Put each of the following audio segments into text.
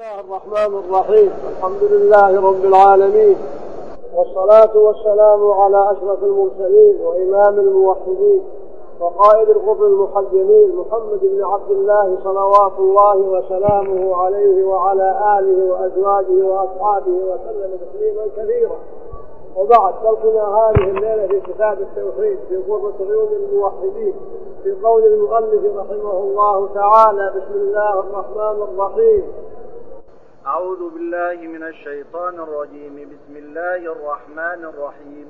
الله الرحمن الرحيم. الحمد لله رب العالمين، والصلاة والسلام على أشرف المرسلين وإمام الموحدين وقائد الغر المحجلين محمد بن عبد الله صلوات الله وسلامه عليه وعلى آله وأزواجه وأصحابه وسلم تسليما كثيرا. وبعد، درسنا هذه الليلة في كتاب التوحيد في قرة عيون الموحدين في قول المؤلف رحمه الله تعالى: بسم الله الرحمن الرحيم. أعوذ بالله من الشيطان الرجيم. بسم الله الرحمن الرحيم،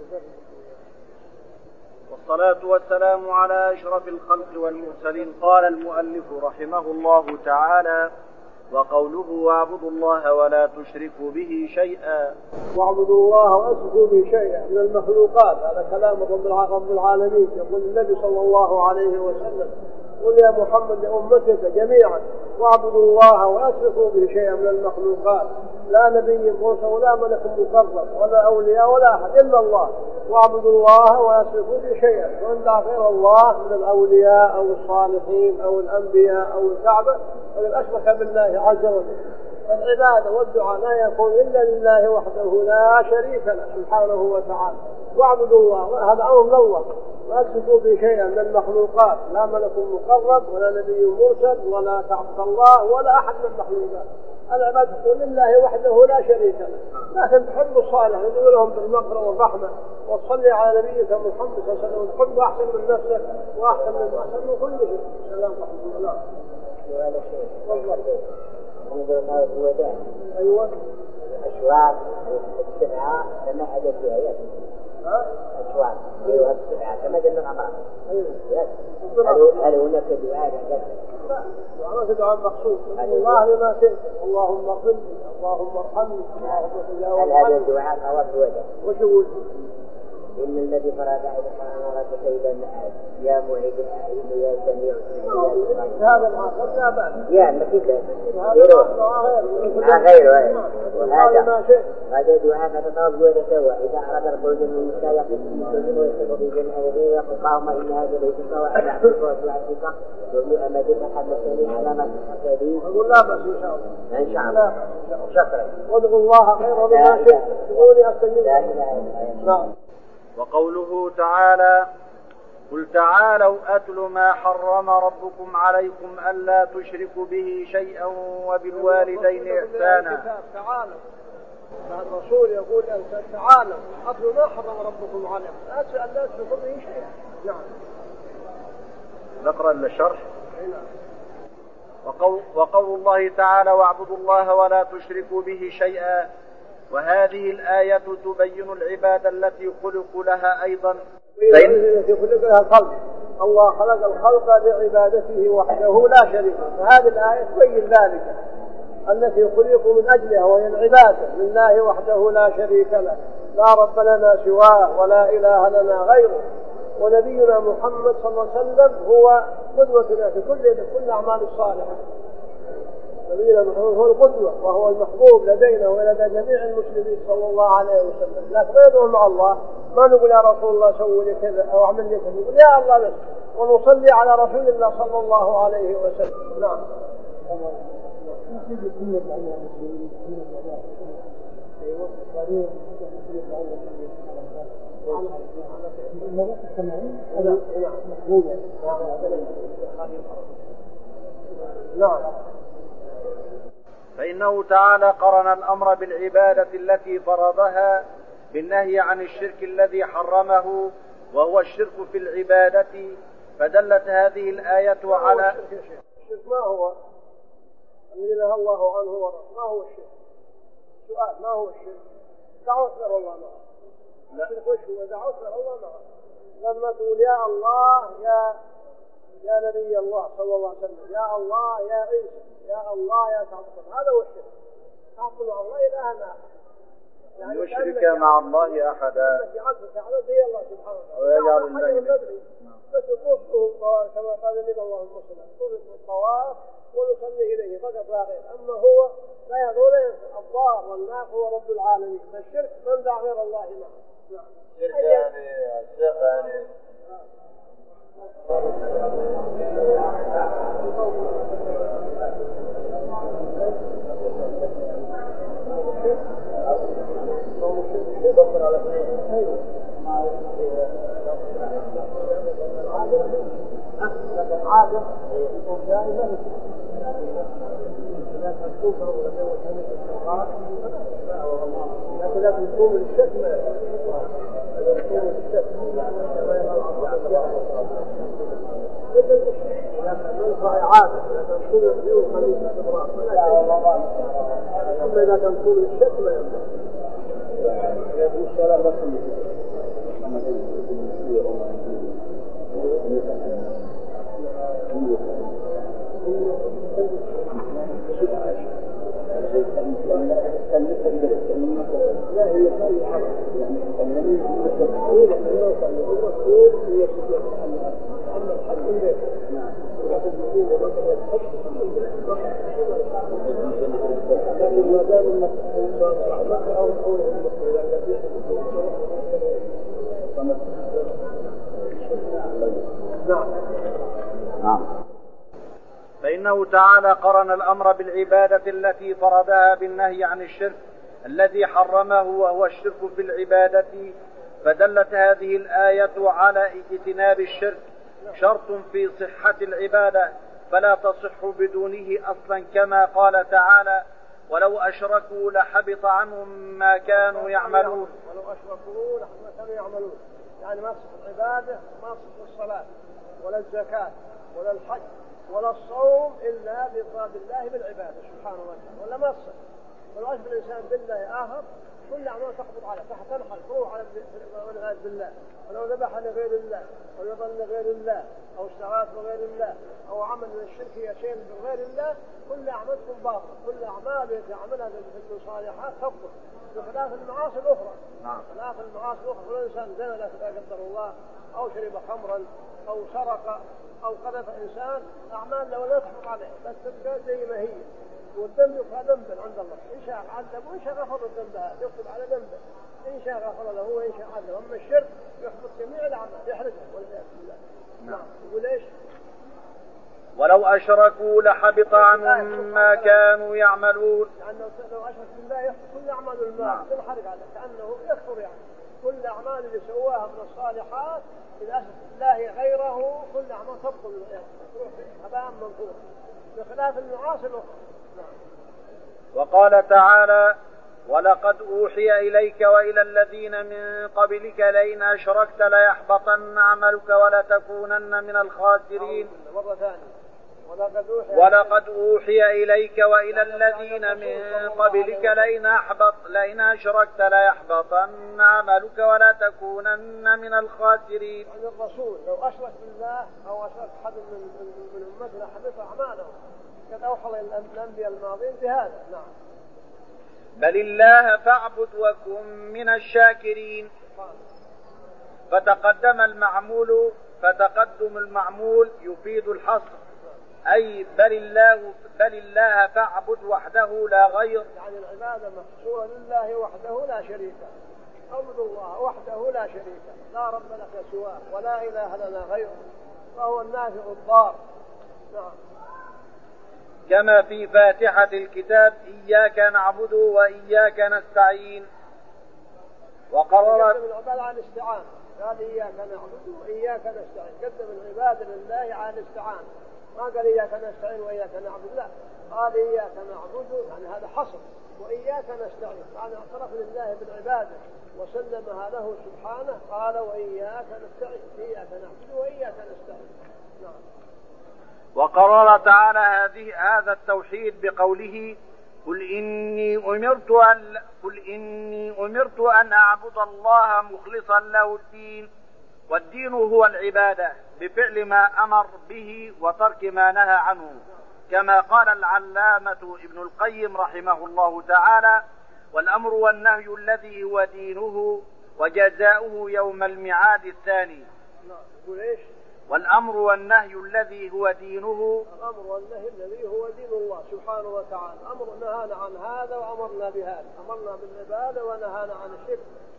والصلاة والسلام على أشرف الخلق والمرسلين. قال المؤلف رحمه الله تعالى: وقوله: واعبدوا الله ولا تشركوا به شيئا. واعبدوا الله ولا تشركوا به شيئا من المخلوقات. هذا كلام رب العالمين. يقول النبي صلى الله عليه وسلم: قل يا محمد لأمتك جميعا: واعبدوا الله ولا تشركوا به شيئا من المخلوقات. لا نبي مرسل ولا ملك مقرب ولا أولياء ولا أحد إلا الله. واعبدوا الله ولا تشركوا به شيئا. وإن لا غير الله من الأولياء أو الصالحين أو الأنبياء أو الكعبة فقد أشرك بالله عز وجل. العبادة والدعاء لا يكون إلا لله وحده لا شريك له سبحانه وتعالى. واعبدوا الله، هذا أمر من الله. لا تشركوا به شيئا من المخلوقات، لا ملك مقرب ولا نبي مرسل ولا كعبة الله ولا أحد من المخلوقات. العبادة تكون لله وحده لا شريك له. لكن تحب الصالح ندعو لهم بالمغفرة والرحمة، وتصلي على نبيك محمد صلى الله عليه وسلم، تحب أحسن من نفسك وأحسن من كل شيء. سلام عليكم. الله. وهذا شيء منذ ما الوداع. أيوة. أشواط السبعة كما حدث في آيات. أشواط السبعة كما دل الأمر. هل هناك دعاء؟ لا، دعاء دعاء مخصوص. الله لما شئت، اللهم اغفر لي، اللهم ارحمني، اللهم تجاوز عني. هل هذا الدعاء طواف الوداع؟ وش يقول؟ إن الذي فرض عليك أمرك إلى المعاد يا معيد الأعين يا سميع هذا الآخر لا بأس. يا مثل غيره. وهذا دعاء فتطوف ودته. إذا أراد الخروج من المشايخ ويستقر في جميع الذين يقول: اللهم إن هذا بيتك وأنا عبدك وأطيعتك وابن أمتك حدثني على ما تحت لي. يقول لا بأس إن شاء الله. إن شاء الله. شكرا. وادعوا الله خيرا مما شئت. تقولي أستجيب. لا إله إلا الله. وقوله تعالى: قل تعالوا أتل ما حرم ربكم عليكم ألا تشركوا به شيئا وبالوالدين إحسانا. تعالوا. الرسول يقول: تعالوا أتل ما حرم ربكم عليكم ألا تشركوا به شيئا. نعم. نقرأ الشرح. وقول الله تعالى: واعبدوا الله ولا تشركوا به شيئا. وهذه الآية تبين العبادة التي خلقوا لها أيضا. التي خلق لها الخلق. الله خلق الخلق لعبادته وحده لا شريك له. فهذه الآية تبين ذلك التي خلقوا من أجلها، وهي العبادة لله وحده لا شريك له، لا رب لنا سواه ولا إله لنا غيره. ونبينا محمد صلى الله عليه وسلم هو قدوتنا في كل أعمال الصالحة. نبينا محمد هو القدوة وهو المحبوب لدينا ولدى جميع المسلمين صلى الله عليه وسلم. لكن ما ندعو مع الله، ما نقول يا رسول الله سوي لي كذا أو اعمل لي كذا، نقول يا الله بس، ونصلي على رسول الله صلى الله عليه وسلم. نعم. نعم. فإنه تعالى قرن الأمر بالعبادة التي فرضها بالنهي عن الشرك الذي حرمه، وهو الشرك في العبادة. فدلت هذه الآية على الشرك. ما هو الذي نهى الله عنه ورسوله؟ ما هو الشرك؟ سؤال: ما هو الشرك؟ دعوة غير الله معه. الشرك وش هو؟ دعوة غير الله معه. لما تقول يا الله يا نبي الله صلى الله عليه وسلم، يا الله يا عيسى، يا الله يا كعبة، هذا هو الشرك. تعطل مع الله إلها آخر. يعني يشرك مع الله أحدا زي الله سبحانه وتعالى ويجعل الليل بس طوفه كما قال النبي اللهم صل عليه الطواف ونصلي إليه فقط لا غير. أما هو لا يضر الضار والنافع هو رب العالمين. فالشرك من دعا غير الله معه. شرك يعني الشيخ يعني دائما إذا كان كفر ولم يكن الشرعات لكن لا تقوم للشك ما يقوم للشك كما يفعل من صائعات إذا كان كل الحيوط خميس استمرار أما إذا كان كل الشك ما ينبغي يقول الصلاة لكم لا هي خير حرام يعني التفصيل المسؤول هي أما الحد البيت وتدخل وبقى لكن ما دام الإنسان رحمته أو قوله نعم. فإنه تعالى قرن الأمر بالعبادة التي فرضها بالنهي عن الشرك الذي حرمه وهو الشرك في العبادة، فدلت هذه الآية على اجتناب الشرك، شرط في صحة العبادة فلا تصح بدونه أصلا، كما قال تعالى: ولو أشركوا لحبط عنهم ما كانوا يعملون. ولو أشركوا لحبط ما كانوا يعملون، يعني ما تصح العبادة، ما تصح الصلاة ولا الزكاة ولا الحج ولا الصوم إلا بإفراد الله بالعبادة سبحانه وتعالى، ولا ما تصح. ولو أشرك الإنسان بالله آخر كل أعمال تحبط عليه، تنحل تروح على والعياذ بالله. ولو ذبح لغير الله أو يظل لغير الله أو اشتغلت بغير الله أو عمل من الشرك شيء بغير الله، كل أعمالكم باطلة، كل أعمال يعملها من صالحات تبطل، بخلاف المعاصي الأخرى. خلاف المعاصي الأخرى، كل إنسان زنى لا قدر الله أو شرب خمرا أو سرق أو قذف إنسان، أعمال لو لا تحبط عليه بس تبقى زي ما هي، والذنب يبقى ذنبا عند الله، إن شاء عذب وإن شاء غفر الذنب هذا يكتب على ذنبه، إن شاء غفر له وإن شاء عذب. أما الشرك يحبط جميع الأعمال يحرقها والعياذ بالله. نعم. يقول إيش؟ ولو أشركوا لحبط عنهم ما كانوا يعملون. لأنه لو أشرك بالله يحبط كل أعمال المال تنحرق عليه، كأنه يكفر، يعني كل الأعمال اللي سواها من الصالحات إذا أشرك بالله غيره كل أعمال تبطل تروح هباء منثورا، بخلاف المعاصي الأخرى. وقال تعالى: ولقد أوحي إليك وإلى الذين من قبلك لئن أشركت ليحبطن عملك ولتكونن من الخاسرين. مرة ثانية: ولقد أوحي إليك وإلى الذين من قبلك لئن أشركت ليحبطن عملك ولتكونن من الخاسرين. يعني الرسول لو أشرك بالله أو أشرك أحد من أمتنا حبط أعماله، قد أوحى الأنبياء الماضين بهذا. نعم. بل الله فاعبد وكن من الشاكرين. فتقدم المعمول يفيد الحصر، أي بل الله فاعبد وحده لا غير. يعني العبادة محصورة لله وحده لا شريك، اعبد الله وحده لا شريك، لا رب لك سواه ولا إله لنا غيره، وهو النافع الضار. نعم. كما في فاتحة الكتاب: إياك نعبد وإياك نستعين. وقررت العبادة على الاستعانة، قال إياك نعبد وإياك نستعين، قدم العبادة لله على الاستعانة، ما قال إياك نستعين وإياك نعبد، لا، قال إياك نعبد، يعني هذا حصر، وإياك نستعين يعني اعترف لله بالعبادة وسلمها له سبحانه، قال وإياك نستعين، إياك نعبد وإياك نستعين. نعم. وقرر تعالى هذا التوحيد بقوله: قل إني أمرت أن أعبد الله مخلصا له الدين، والدين هو العبادة بفعل ما أمر به وترك ما نهى عنه، كما قال العلامة ابن القيم رحمه الله تعالى: والأمر والنهي الذي هو دينه وجزاؤه يوم الميعاد الثاني. والأمر والنهي الذي هو دينه، الأمر والنهي الذي هو دين الله سبحانه وتعالى، أمر نهانا عن هذا وأمرنا بهذا، أمرنا بالعبادة ونهانا عن الشرك.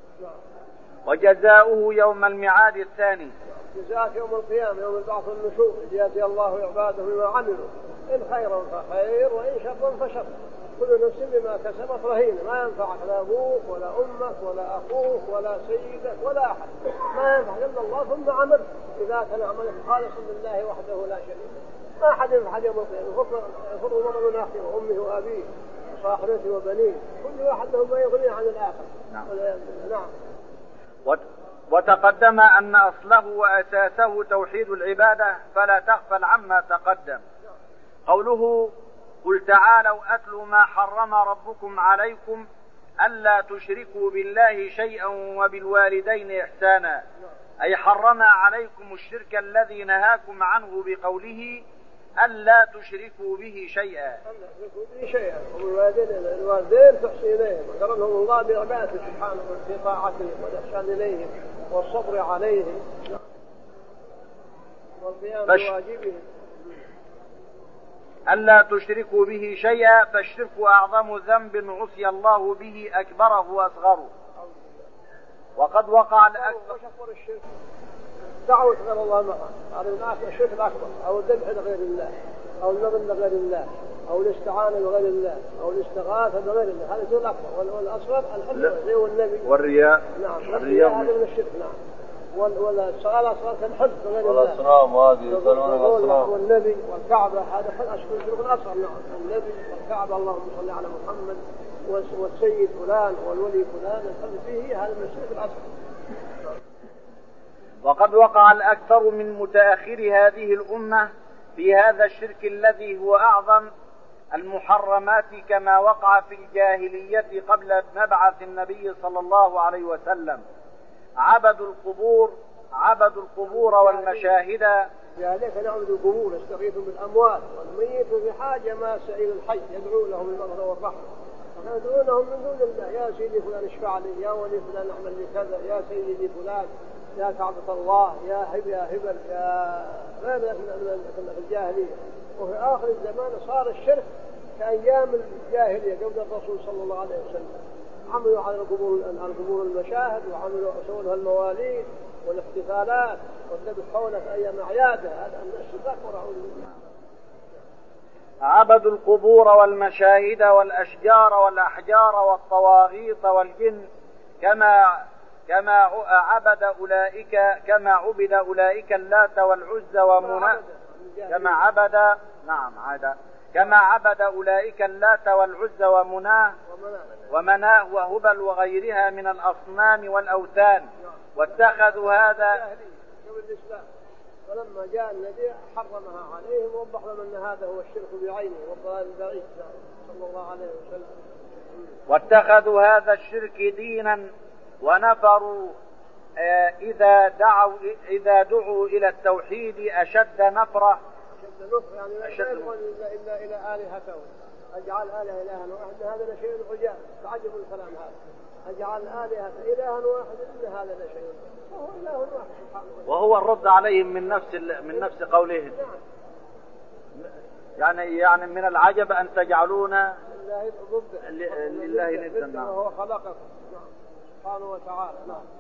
وجزاؤه يوم الميعاد الثاني، جزاء يوم القيامة يوم البعث والنشور، يأتي الله عباده بما عملوا، إن خيرا فخير وإن شرا فشر، كل نفس بما كسبت رهينة، ما ينفعك لا أبوك ولا أمك ولا أخوك ولا سيدك ولا أحد، ما ينفعك إلا الله ثم عمل، إذا كان عملك خالصا لله وحده لا شريك له. ما أحد ينفع يمطر يفر مرة من أخيه وأمه وأبيه وصاحبته وبنيه، كل واحد له ما يغنيه عن الآخر. نعم. وتقدم أن أصله وأساسه توحيد العبادة، فلا تغفل عما تقدم. قوله قل تعالوا أتل ما حرم ربكم عليكم ألا تشركوا بالله شيئا وبالوالدين إحسانا، أي حرم عليكم الشرك الذي نهاكم عنه بقوله ألا تشركوا به شيئا. الوالدين تحسن إليهم وكرمهم الله بعبادته سبحانه في طاعتهم والإحسان إليهم والصبر عليهم والقيام بواجبهم. ألا تشركوا به شيئا، فالشرك أعظم ذنب عصي الله به أكبره وأصغره. وقد وقع الأكبر الشرك دعوة غير الله معه، هذا من أكبر الشرك الأكبر، أو الذبح لغير الله أو النذر لغير الله أو الاستعانة بغير الله أو الاستغاثة بغير الله، هذا الشرك الأكبر. والأصغر الحب والنبي والرياء. نعم الرياء هذا من الشرك. نعم. والصلاة الأصغر كالحب بغير الله والأصنام هذه يصلون الأصنام والنبي والكعبة، هذا الشرك الأصغر. نعم النبي والكعبة اللهم صل على محمد والسيد فلان والولي فلان الحب فيه، هذا من الشرك الأصغر. وقد وقع الأكثر من متأخر هذه الأمة في هذا الشرك الذي هو أعظم المحرمات، كما وقع في الجاهلية قبل مبعث النبي صلى الله عليه وسلم. عبدوا القبور والمشاهد. ذلك نعبد القبور يستغيثوا بالأموات، والميت في حاجة ما سعيد الحي يدعو لهم بالمغفرة والرحمة، ويدعونهم من دون الله، يا سيدي فلان اشفع لي، يا ولي فلان اعمل لي كذا، يا سيدي فلان، يا كعبة الله، يا هبل يا هبل يا غير في الجاهلية. وفي آخر الزمان صار الشرك كأيام الجاهلية قبل الرسول صلى الله عليه وسلم، عملوا على القبور المشاهد، وعملوا سووا المواليد والاحتفالات والذبح حوله في أيام أعيادها، هذا من الشرك أكبر. عبدوا القبور والمشاهد والأشجار والأحجار والطواغيط والجن كما عبد أولئك اللات والعزى ومناة، كما عبد أولئك اللات والعزى ومناه وهبل وغيرها من الأصنام والأوثان، واتخذوا هذا. ولما جاء النبي حرمها عليهم ووضح لهم أن هذا هو الشرك بعينه والضلال البعيد صلى الله عليه وسلم. واتخذوا هذا الشرك دينا ونفروا إذا دعوا إلى التوحيد أشد نفرة. يعني لا يدعون إلا إلى آلهته، أجعل آلهة إلها واحدا، هذا لشيء عجاب. تعجب الكلام هذا، أجعل آلهة إلها واحدا إن هذا لشيء، وهو إله واحد سبحانه وتعالى. وهو الرد عليهم من نفس قولهم. يعني من العجب أن تجعلون لله ندا وهو خلقكم سبحانه وتعالى.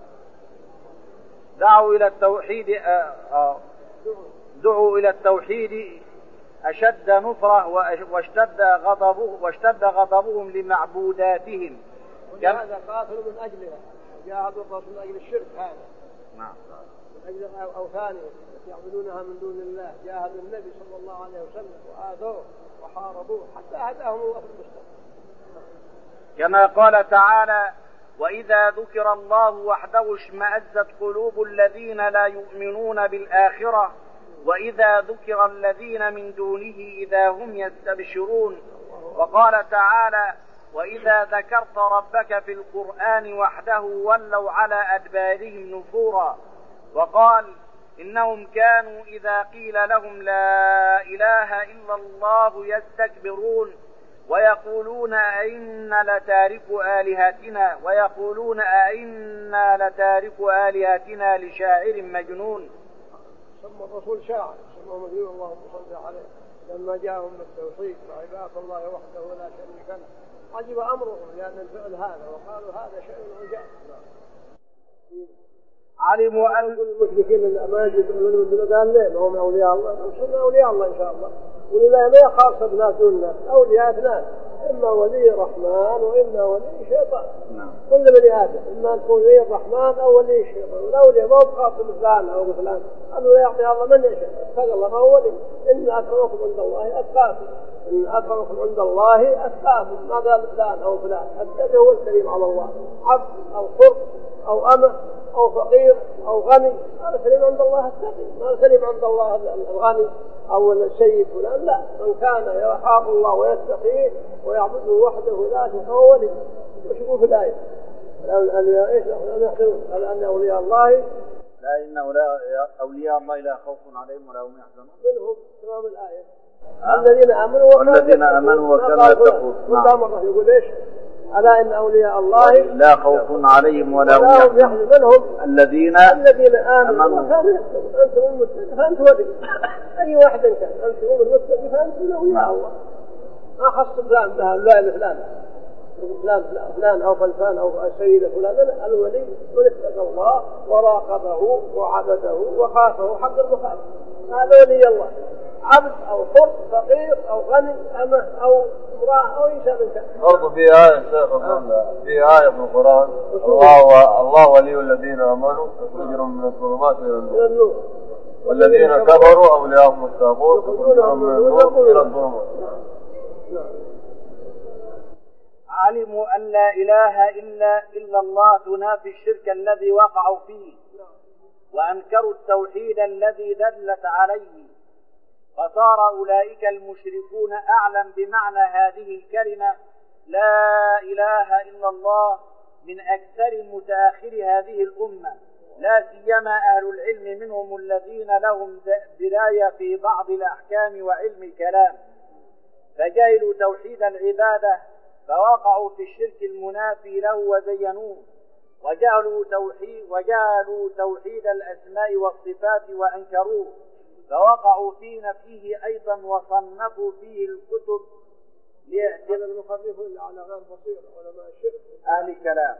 دعوا إلى التوحيد أشد نفرة واشتد غضبهم لمعبوداتهم. هذا قاتلوا من أجلها، جاهدوا الرسول من أجل الشرك هذا. نعم. من أجل أوثانهم يعبدونها من دون الله، جاهدوا النبي صلى الله عليه وسلم وآذوه وحاربوه حتى هداهم الله في المستقبل. كما قال تعالى: وإذا ذكر الله وحده اشمأزت قلوب الذين لا يؤمنون بالآخرة وإذا ذكر الذين من دونه إذا هم يستبشرون. وقال تعالى: وإذا ذكرت ربك في القرآن وحده ولوا على أدبارهم نفورا. وقال: إنهم كانوا إذا قيل لهم لا إله إلا الله يستكبرون ويقولون أئنا لتاركو آلهتنا لشاعر مجنون. ثم الرسول شاعر سماه مجنون اللهم صل عليه لما جاءهم بالتوحيد وعبادة الله وحده لا شريك له، عجب أمرهم لأن الفعل هذا وقالوا هذا شيء عجاب. علموا أن المشركين ما يجدون قال ليه هم أولياء الله، نصرنا أولياء الله إن شاء الله. ولا ما خاصة بناس دون الناس، أولياء اثنان، إما ولي الرحمن وإما ولي شيطان. كل بني آدم إما تكون ولي الرحمن أو ولي الشيطان. الأولياء ما هو خاص بفلان أو بفلان، أنه لا يعطي الله من يشاء، اتقى الله ما هو ولي. إن أكرمكم عند الله أتقاكم، إن أكرمكم عند الله أتقاكم، ما قال فلان أو فلان. التقى هو الكريم على الله، عبد أو حر أو أمة أو فقير أو غني، هذا كريم عند الله التقي، ما الكريم عند الله الغني أو السيد فلان، لا، من كان يخاف الله ويتقيه ويعبده وحده لا شريك له ولي. وشوفوا في الآية أن أولياء الله لا إن أولياء الله لا خوف عليهم ولا هم يحزنون. منهم تمام الآية الذين آمنوا وكانوا يتقون. مرة يقول إيش؟ ألا إن أولياء الله لا خوف عليهم ولا هم يحزنون. منهم الذين آمنوا وكانوا يتقون. أنتم المتقين فأنت ولي، أي واحد كان أنتم المتقين فأنتم أولياء الله. ما خص فلان بها لا فلان أو فلان أو سيد فلان. الولي من اتقى الله وراقبه وعبده وخافه حق المخافة، هذا ولي الله. عبد أو حر، فقير أو غني، أمه أو امرأة أو إنسان كان. برضو في آية شيخ في آية في القرآن الله ولي الذين آمنوا يخرجهم من الظلمات إلى النور والذين كفروا أولياءهم الطاغوت يخرجهم من النور إلى الظلمات. علموا أن لا إله إلا الله تنافي الشرك الذي وقعوا فيه، وأنكروا التوحيد الذي دلت عليه، فصار أولئك المشركون أعلم بمعنى هذه الكلمة لا إله إلا الله من أكثر متأخر هذه الأمة، لا سيما أهل العلم منهم الذين لهم دراية في بعض الأحكام وعلم الكلام، فجهلوا توحيد العبادة فوقعوا في الشرك المنافي له وزينوه، وجعلوا توحيد الأسماء والصفات وأنكروه فوقعوا في نفيه أيضا، وصنفوا فيه الكتب على غير بصير علماء الشرك أهل الكلام.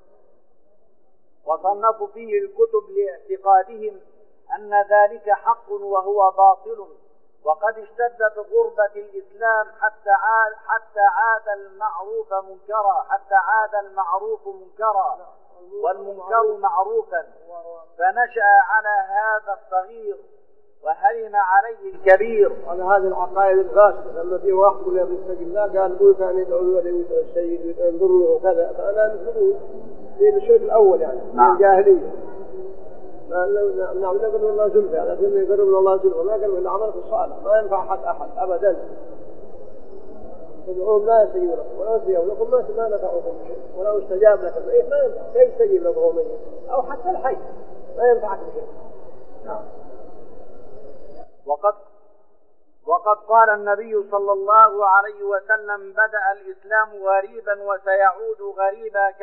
وصنفوا فيه الكتب لاعتقادهم أن ذلك حق وهو باطل، وقد اشتدت غربة الإسلام حتى عاد المعروف منكرا والمنكر معروفا، فنشأ على هذا الصغير وهرم عليه الكبير. على هذه العقائد الفاسدة، لما في واحد يقول يا ابن الله قال قول كان يدعو الولي ويدعو السيد ويدعو الضر وكذا، فأنا نسبه في الشرك الأول يعني من الجاهلية. نعم نقول الله زلفة، يعني كنا يقرب الله زلفة، ما قالوا إلا عملك الصالح، ما ينفع أحد أبدا. تدعون لا يستجيب لكم ولو استجاب لكم ما نفعكم بشيء، ولو استجاب لكم ما ينفع، كيف يستجيب لكم هو ميت أو حتى الحي ما ينفعك بشيء. نعم. وقد قال النبي صلى الله عليه وسلم بدأ الإسلام غريبا وسيعود غريبا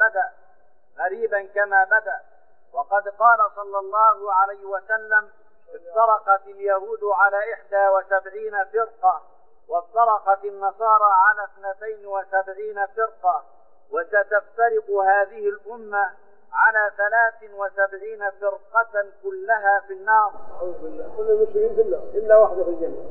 كما بدأ. وقد قال صلى الله عليه وسلم افترقت اليهود على 71 فرقة، وافترقت النصارى على 72 فرقة، وستفترق هذه الأمة على 73 فرقة كلها في النار. أعوذ بالله، كل المسلمين في النار إلا واحدة في الجنة.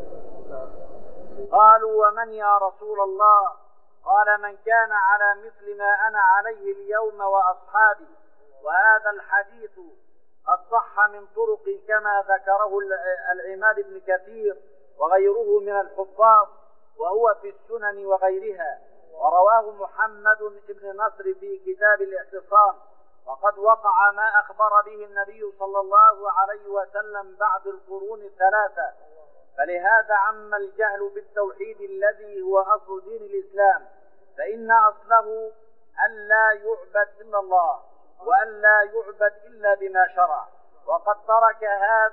قالوا ومن يا رسول الله؟ قال من كان على مثل ما أنا عليه اليوم وأصحابي. وهذا الحديث قد صح من طرق كما ذكره العماد بن كثير وغيره من الحفاظ، وهو في السنن وغيرها، ورواه محمد بن نصر في كتاب الاعتصام. وقد وقع ما أخبر به النبي صلى الله عليه وسلم بعد القرون الثلاثة، فلهذا عم الجهل بالتوحيد الذي هو أصل دين الإسلام، فإن أصله أن لا يعبد إلا الله، وأن لا يعبد إلا بما شرع. وقد ترك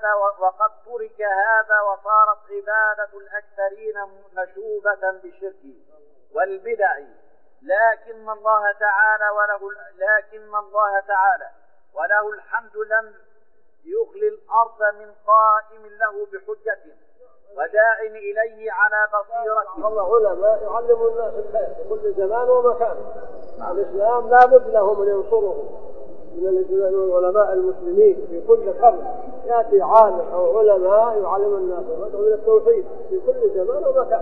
هذا وصارت عبادة الأكثرين مشوبة بالشرك والبدع، لكن الله تعالى وله الحمد لم يخلي الأرض من قائم له بحجة وداع إليه على بصيرة. الله علماء يعلموا الناس الخير في كل زمان ومكان. الإسلام لا بد له من ينصره من علماء المسلمين في كل قرن يأتي عالم أو علماء يعلم الناس ويدعو إلى التوحيد في كل زمان ومكان.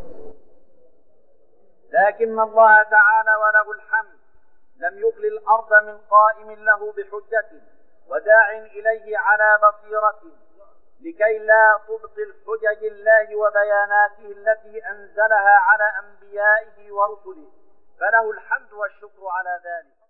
لكن الله تعالى وله الحمد لم يخل الأرض من قائم له بحجة وداع إليه على بصيرة لكي لا تبطل حجج الله وبياناته التي أنزلها على أنبيائه ورسله، فله الحمد والشكر على ذلك.